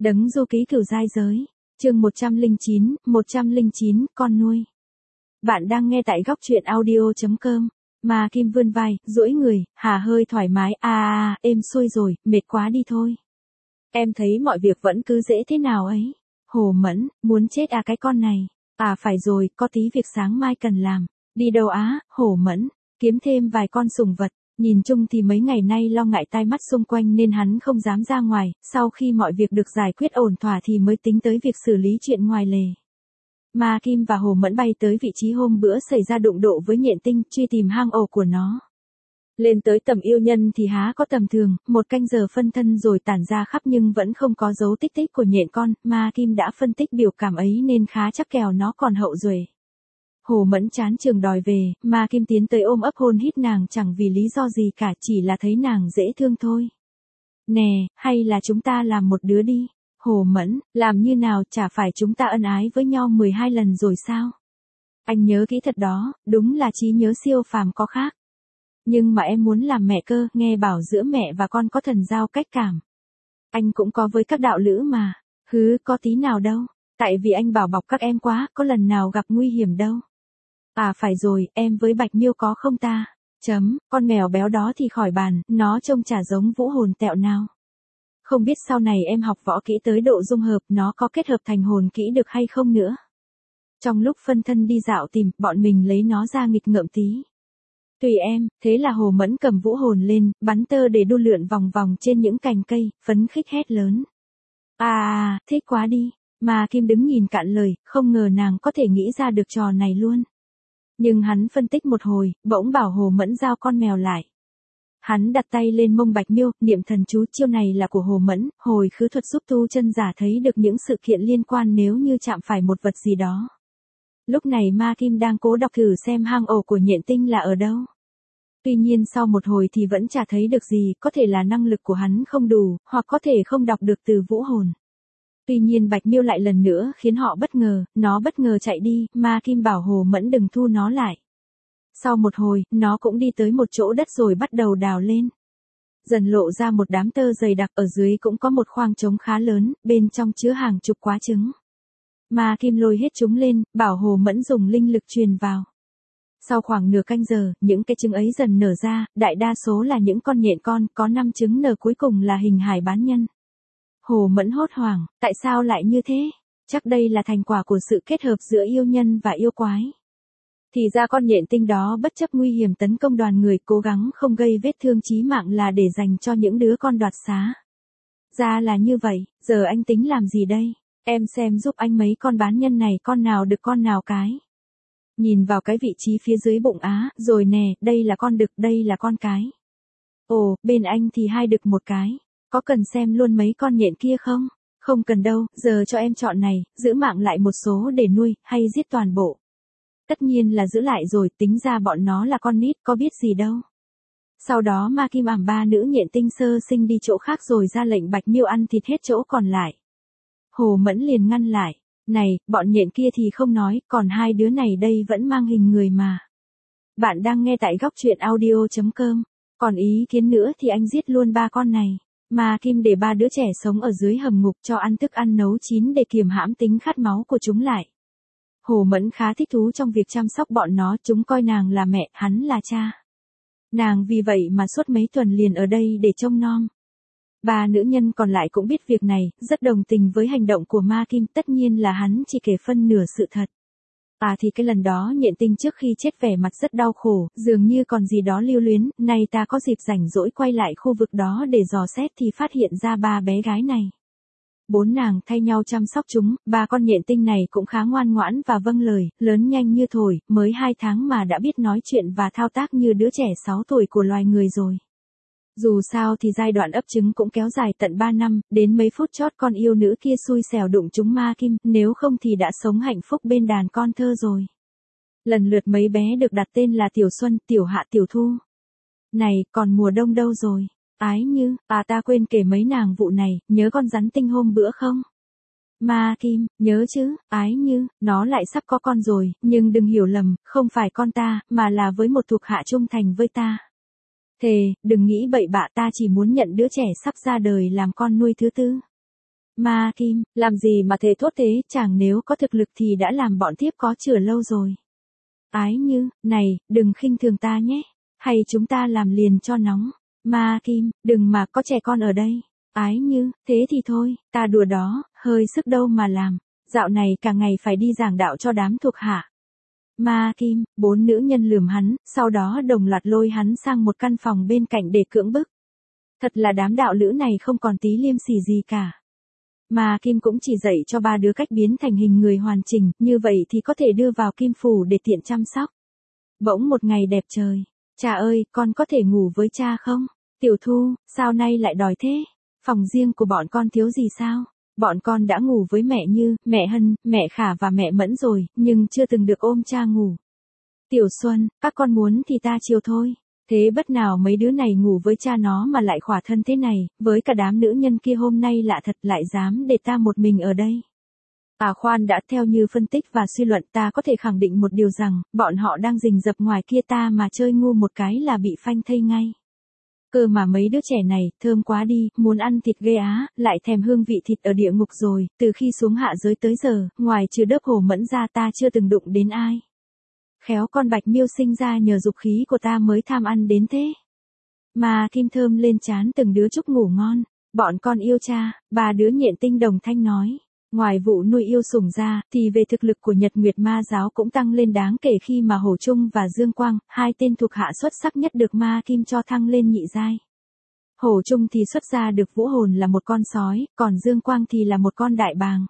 Đấng du ký cửu giai giới. Chương 109, con nuôi. Bạn đang nghe tại góc truyện audio.com. Ma Kim vươn vai, duỗi người, hà hơi thoải mái, êm xuôi rồi, mệt quá đi thôi. Em thấy mọi việc vẫn cứ dễ thế nào ấy. Hồ Mẫn, muốn chết à cái con này. À phải rồi, có tí việc sáng mai cần làm. Đi đâu á, Hồ Mẫn, kiếm thêm vài con sủng vật. Nhìn chung thì mấy ngày nay lo ngại tai mắt xung quanh nên hắn không dám ra ngoài, sau khi mọi việc được giải quyết ổn thỏa thì mới tính tới việc xử lý chuyện ngoài lề. Ma Kim và Hồ Mẫn bay tới vị trí hôm bữa xảy ra đụng độ với nhện tinh, truy tìm hang ổ của nó. Lên tới tầm yêu nhân thì há có tầm thường, 1 canh giờ phân thân rồi tản ra khắp nhưng vẫn không có dấu tích tích của nhện con, Ma Kim đã phân tích biểu cảm ấy nên khá chắc kèo nó còn hậu duệ. Hồ Mẫn chán trường đòi về, Ma Kim tiến tới ôm ấp hôn hít nàng chẳng vì lý do gì cả, chỉ là thấy nàng dễ thương thôi. Nè, hay là chúng ta làm một đứa đi. Hồ Mẫn, làm như nào, chả phải chúng ta ân ái với nhau 12 lần rồi sao? Anh nhớ kỹ thật đó, đúng là trí nhớ siêu phàm có khác. Nhưng mà em muốn làm mẹ cơ, nghe bảo giữa mẹ và con có thần giao cách cảm. Anh cũng có với các đạo lữ mà. Có tí nào đâu, tại vì anh bảo bọc các em quá, có lần nào gặp nguy hiểm đâu. À phải rồi, em với Bạch Miêu có không ta? Con mèo béo đó thì khỏi bàn, nó trông chả giống vũ hồn tẹo nào. Không biết sau này em học võ kỹ tới độ dung hợp, nó có kết hợp thành hồn kỹ được hay không nữa. Trong lúc phân thân đi dạo tìm, bọn mình lấy nó ra nghịch ngợm tí. Tùy em, thế là Hồ Mẫn cầm vũ hồn lên, bắn tơ để đu lượn vòng vòng trên những cành cây, phấn khích hét lớn. Thích quá đi. Ma Kim đứng nhìn cạn lời, không ngờ nàng có thể nghĩ ra được trò này luôn. Nhưng hắn phân tích một hồi, bỗng bảo Hồ Mẫn giao con mèo lại. Hắn đặt tay lên mông Bạch Miêu, niệm thần chú, chiêu này là của Hồ Mẫn, hồi khứ thuật giúp tu chân giả thấy được những sự kiện liên quan nếu như chạm phải một vật gì đó. Lúc này Ma Kim đang cố đọc thử xem hang ổ của nhện tinh là ở đâu. Tuy nhiên sau một hồi thì vẫn chả thấy được gì, có thể là năng lực của hắn không đủ, hoặc có thể không đọc được từ vũ hồn. Tuy nhiên Bạch Miêu lại lần nữa khiến họ bất ngờ, nó bất ngờ chạy đi, Ma Kim bảo Hồ Mẫn đừng thu nó lại. Sau một hồi, nó cũng đi tới một chỗ đất rồi bắt đầu đào lên. Dần lộ ra một đám tơ dày đặc, ở dưới cũng có một khoang trống khá lớn, bên trong chứa hàng chục quả trứng. Ma Kim lôi hết chúng lên, bảo Hồ Mẫn dùng linh lực truyền vào. Sau khoảng nửa canh giờ, những cái trứng ấy dần nở ra, đại đa số là những con nhện con, có 5 trứng nở cuối cùng là hình hài bán nhân. Hồ Mẫn hốt hoảng, tại sao lại như thế? Chắc đây là thành quả của sự kết hợp giữa yêu nhân và yêu quái. Thì ra con nhện tinh đó bất chấp nguy hiểm tấn công đoàn người, cố gắng không gây vết thương chí mạng là để dành cho những đứa con đoạt xá. Ra là như vậy, giờ anh tính làm gì đây? Em xem giúp anh mấy con bán nhân này, con nào đực con nào cái. Nhìn vào cái vị trí phía dưới bụng rồi nè, đây là con đực, đây là con cái. Ồ, bên anh thì 2 đực 1 cái. Có cần xem luôn mấy con nhện kia không? Không cần đâu, giờ cho em chọn này, giữ mạng lại một số để nuôi, hay giết toàn bộ. Tất nhiên là giữ lại rồi, tính ra bọn nó là con nít, có biết gì đâu. Sau đó Ma Kim ẵm 3 nữ nhện tinh sơ sinh đi chỗ khác rồi ra lệnh Bạch Miêu ăn thịt hết chỗ còn lại. Hồ Mẫn liền ngăn lại. Này, bọn nhện kia thì không nói, còn 2 đứa này đây vẫn mang hình người mà. Bạn đang nghe tại góc truyện audio.com. Còn ý kiến nữa thì anh giết luôn 3 con này. Ma Kim để 3 đứa trẻ sống ở dưới hầm ngục cho ăn thức ăn nấu chín để kiềm hãm tính khát máu của chúng lại. Hồ Mẫn khá thích thú trong việc chăm sóc bọn nó, chúng coi nàng là mẹ, hắn là cha. Nàng vì vậy mà suốt mấy tuần liền ở đây để trông nom. 3 nữ nhân còn lại cũng biết việc này, rất đồng tình với hành động của Ma Kim, tất nhiên là hắn chỉ kể phân nửa sự thật. Thì cái lần đó nhện tinh trước khi chết vẻ mặt rất đau khổ, dường như còn gì đó lưu luyến, nay ta có dịp rảnh rỗi quay lại khu vực đó để dò xét thì phát hiện ra 3 bé gái này. 4 nàng thay nhau chăm sóc chúng, 3 con nhện tinh này cũng khá ngoan ngoãn và vâng lời, lớn nhanh như thổi, mới 2 tháng mà đã biết nói chuyện và thao tác như đứa trẻ 6 tuổi của loài người rồi. Dù sao thì giai đoạn ấp trứng cũng kéo dài tận 3 năm, đến mấy phút chót con yêu nữ kia xui xẻo đụng trúng Ma Kim, nếu không thì đã sống hạnh phúc bên đàn con thơ rồi. Lần lượt mấy bé được đặt tên là Tiểu Xuân, Tiểu Hạ, Tiểu Thu. Này, còn mùa đông đâu rồi? Ái Như, ta quên kể mấy nàng vụ này, nhớ con rắn tinh hôm bữa không? Ma Kim, nhớ chứ, Ái Như, nó lại sắp có con rồi, nhưng đừng hiểu lầm, không phải con ta, mà là với một thuộc hạ trung thành với ta. Thề, đừng nghĩ bậy bạ, ta chỉ muốn nhận đứa trẻ sắp ra đời làm con nuôi thứ tư. Ma Kim, làm gì mà thề thốt thế, chàng nếu có thực lực thì đã làm bọn thiếp có chửa lâu rồi. Ái Như, này, đừng khinh thường ta nhé, hay chúng ta làm liền cho nóng. Ma Kim, đừng mà có trẻ con ở đây. Ái Như, thế thì thôi, ta đùa đó, hơi sức đâu mà làm. Dạo này cả ngày phải đi giảng đạo cho đám thuộc hạ. Ma Kim, 4 nữ nhân lườm hắn, sau đó đồng loạt lôi hắn sang một căn phòng bên cạnh để cưỡng bức. Thật là đám đạo lữ này không còn tí liêm sỉ gì cả. Ma Kim cũng chỉ dạy cho 3 đứa cách biến thành hình người hoàn chỉnh, như vậy thì có thể đưa vào kim phủ để tiện chăm sóc. Bỗng một ngày đẹp trời, cha ơi, con có thể ngủ với cha không? Tiểu Thu, sao nay lại đòi thế? Phòng riêng của bọn con thiếu gì sao? Bọn con đã ngủ với mẹ Như, mẹ Hân, mẹ Khả và mẹ Mẫn rồi, nhưng chưa từng được ôm cha ngủ. Tiểu Xuân, các con muốn thì ta chiều thôi. Thế bất nào mấy đứa này ngủ với cha nó mà lại khỏa thân thế này, với cả đám nữ nhân kia hôm nay lạ thật lại dám để ta một mình ở đây. À khoan đã, theo như phân tích và suy luận ta có thể khẳng định một điều rằng, bọn họ đang rình rập ngoài kia, ta mà chơi ngu một cái là bị phanh thây ngay. Cơ mà mấy đứa trẻ này, thơm quá đi, muốn ăn thịt ghê á, lại thèm hương vị thịt ở địa ngục rồi, từ khi xuống hạ giới tới giờ, ngoài trừ Đớp Hồ Mẫn ra ta chưa từng đụng đến ai. Khéo con Bạch Miêu sinh ra nhờ dục khí của ta mới tham ăn đến thế. Ma Kim thơm lên trán từng đứa chúc ngủ ngon, bọn con yêu cha, 3 đứa nhện tinh đồng thanh nói. Ngoài vụ nuôi yêu sủng ra, thì về thực lực của Nhật Nguyệt Ma giáo cũng tăng lên đáng kể khi mà Hổ Trung và Dương Quang, 2 tên thuộc hạ xuất sắc nhất được Ma Kim cho thăng lên nhị giai. Hổ Trung thì xuất ra được vũ hồn là một con sói, còn Dương Quang thì là một con đại bàng.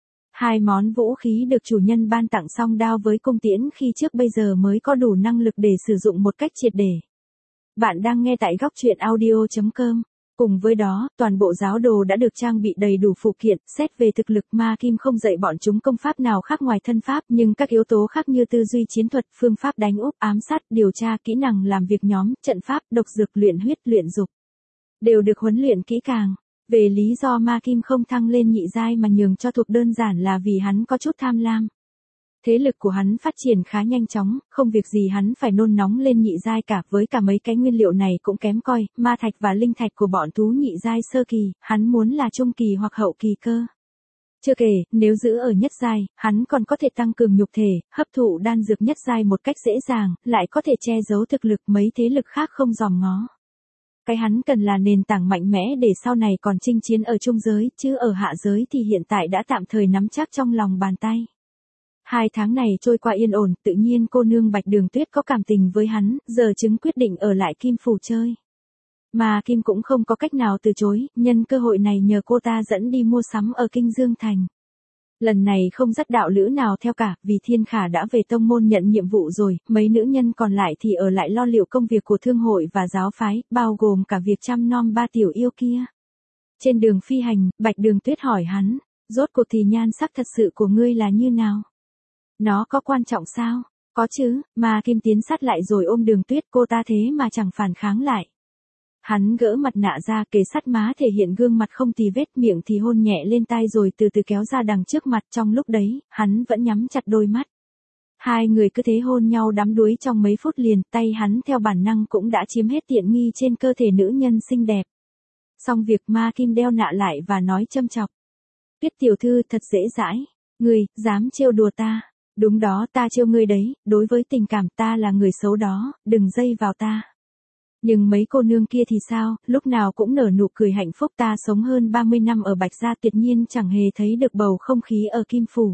2 món vũ khí được chủ nhân ban tặng song đao với cung tiễn khi trước bây giờ mới có đủ năng lực để sử dụng một cách triệt để. Bạn đang nghe tại góc truyện audio.com. Cùng với đó, toàn bộ giáo đồ đã được trang bị đầy đủ phụ kiện, xét về thực lực Ma Kim không dạy bọn chúng công pháp nào khác ngoài thân pháp, nhưng các yếu tố khác như tư duy chiến thuật, phương pháp đánh úp, ám sát, điều tra, kỹ năng làm việc nhóm, trận pháp, độc dược, luyện huyết, luyện dục, đều được huấn luyện kỹ càng. Về lý do Ma Kim không thăng lên nhị giai mà nhường cho thuộc đơn giản là vì hắn có chút tham lam. Thế lực của hắn phát triển khá nhanh chóng, không việc gì hắn phải nôn nóng lên nhị giai cả, với cả mấy cái nguyên liệu này cũng kém coi, ma thạch và linh thạch của bọn thú nhị giai sơ kỳ, hắn muốn là trung kỳ hoặc hậu kỳ cơ. Chưa kể, nếu giữ ở nhất giai, hắn còn có thể tăng cường nhục thể, hấp thụ đan dược nhất giai một cách dễ dàng, lại có thể che giấu thực lực mấy thế lực khác không dòm ngó. Cái hắn cần là nền tảng mạnh mẽ để sau này còn chinh chiến ở trung giới, chứ ở hạ giới thì hiện tại đã tạm thời nắm chắc trong lòng bàn tay. 2 tháng này trôi qua yên ổn, tự nhiên cô nương Bạch Đường Tuyết có cảm tình với hắn, giờ chứng quyết định ở lại Kim Phủ chơi. Mà Kim cũng không có cách nào từ chối, nhân cơ hội này nhờ cô ta dẫn đi mua sắm ở Kinh Dương Thành. Lần này không dắt đạo lữ nào theo cả, vì Thiên Khả đã về tông môn nhận nhiệm vụ rồi, mấy nữ nhân còn lại thì ở lại lo liệu công việc của thương hội và giáo phái, bao gồm cả việc chăm nom 3 tiểu yêu kia. Trên đường phi hành, Bạch Đường Tuyết hỏi hắn, rốt cuộc thì nhan sắc thật sự của ngươi là như nào? Nó có quan trọng sao? Có chứ, mà Kim tiến sát lại rồi ôm Đường Tuyết, cô ta thế mà chẳng phản kháng lại. Hắn gỡ mặt nạ ra, kề sát má thể hiện gương mặt không tì vết, miệng thì hôn nhẹ lên tai rồi từ từ kéo ra đằng trước mặt, trong lúc đấy, hắn vẫn nhắm chặt đôi mắt. 2 người cứ thế hôn nhau đắm đuối trong mấy phút liền, tay hắn theo bản năng cũng đã chiếm hết tiện nghi trên cơ thể nữ nhân xinh đẹp. Xong việc Ma Kim đeo nạ lại và nói châm chọc. Tuyết tiểu thư thật dễ dãi, ngươi, dám trêu đùa ta. Đúng đó, ta trêu ngươi đấy, đối với tình cảm ta là người xấu đó, đừng dây vào ta. Nhưng mấy cô nương kia thì sao, lúc nào cũng nở nụ cười hạnh phúc, ta sống hơn 30 năm ở Bạch Gia tuyệt nhiên chẳng hề thấy được bầu không khí ở Kim Phủ.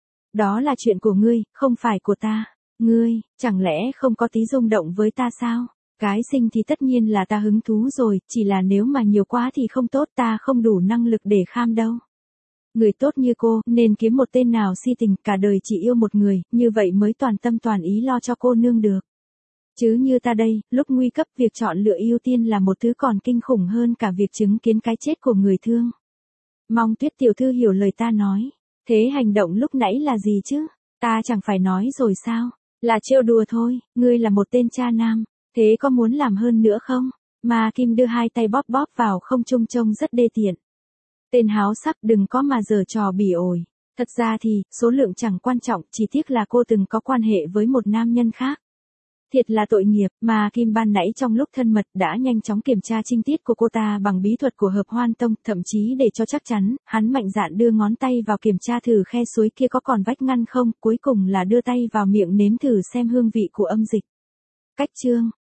Đó là chuyện của ngươi, không phải của ta. Ngươi, chẳng lẽ không có tí rung động với ta sao? Cái sinh thì tất nhiên là ta hứng thú rồi, chỉ là nếu mà nhiều quá thì không tốt, ta không đủ năng lực để kham đâu. Người tốt như cô, nên kiếm một tên nào si tình, cả đời chỉ yêu một người, như vậy mới toàn tâm toàn ý lo cho cô nương được. Chứ như ta đây, lúc nguy cấp việc chọn lựa ưu tiên là một thứ còn kinh khủng hơn cả việc chứng kiến cái chết của người thương. Mong Tuyết tiểu thư hiểu lời ta nói. Thế hành động lúc nãy là gì chứ? Ta chẳng phải nói rồi sao? Là trêu đùa thôi, ngươi là một tên cha nam. Thế có muốn làm hơn nữa không? Ma Kim đưa 2 tay bóp bóp vào không trung trông rất đê tiện. Tên háo sắc, đừng có mà giở trò bỉ ổi. Thật ra thì, số lượng chẳng quan trọng, chỉ tiếc là cô từng có quan hệ với một nam nhân khác. Thiệt là tội nghiệp, mà Kim ban nãy trong lúc thân mật đã nhanh chóng kiểm tra trinh tiết của cô ta bằng bí thuật của Hợp Hoan Tông, thậm chí để cho chắc chắn, hắn mạnh dạn đưa ngón tay vào kiểm tra thử khe suối kia có còn vách ngăn không, cuối cùng là đưa tay vào miệng nếm thử xem hương vị của âm dịch. Cách chương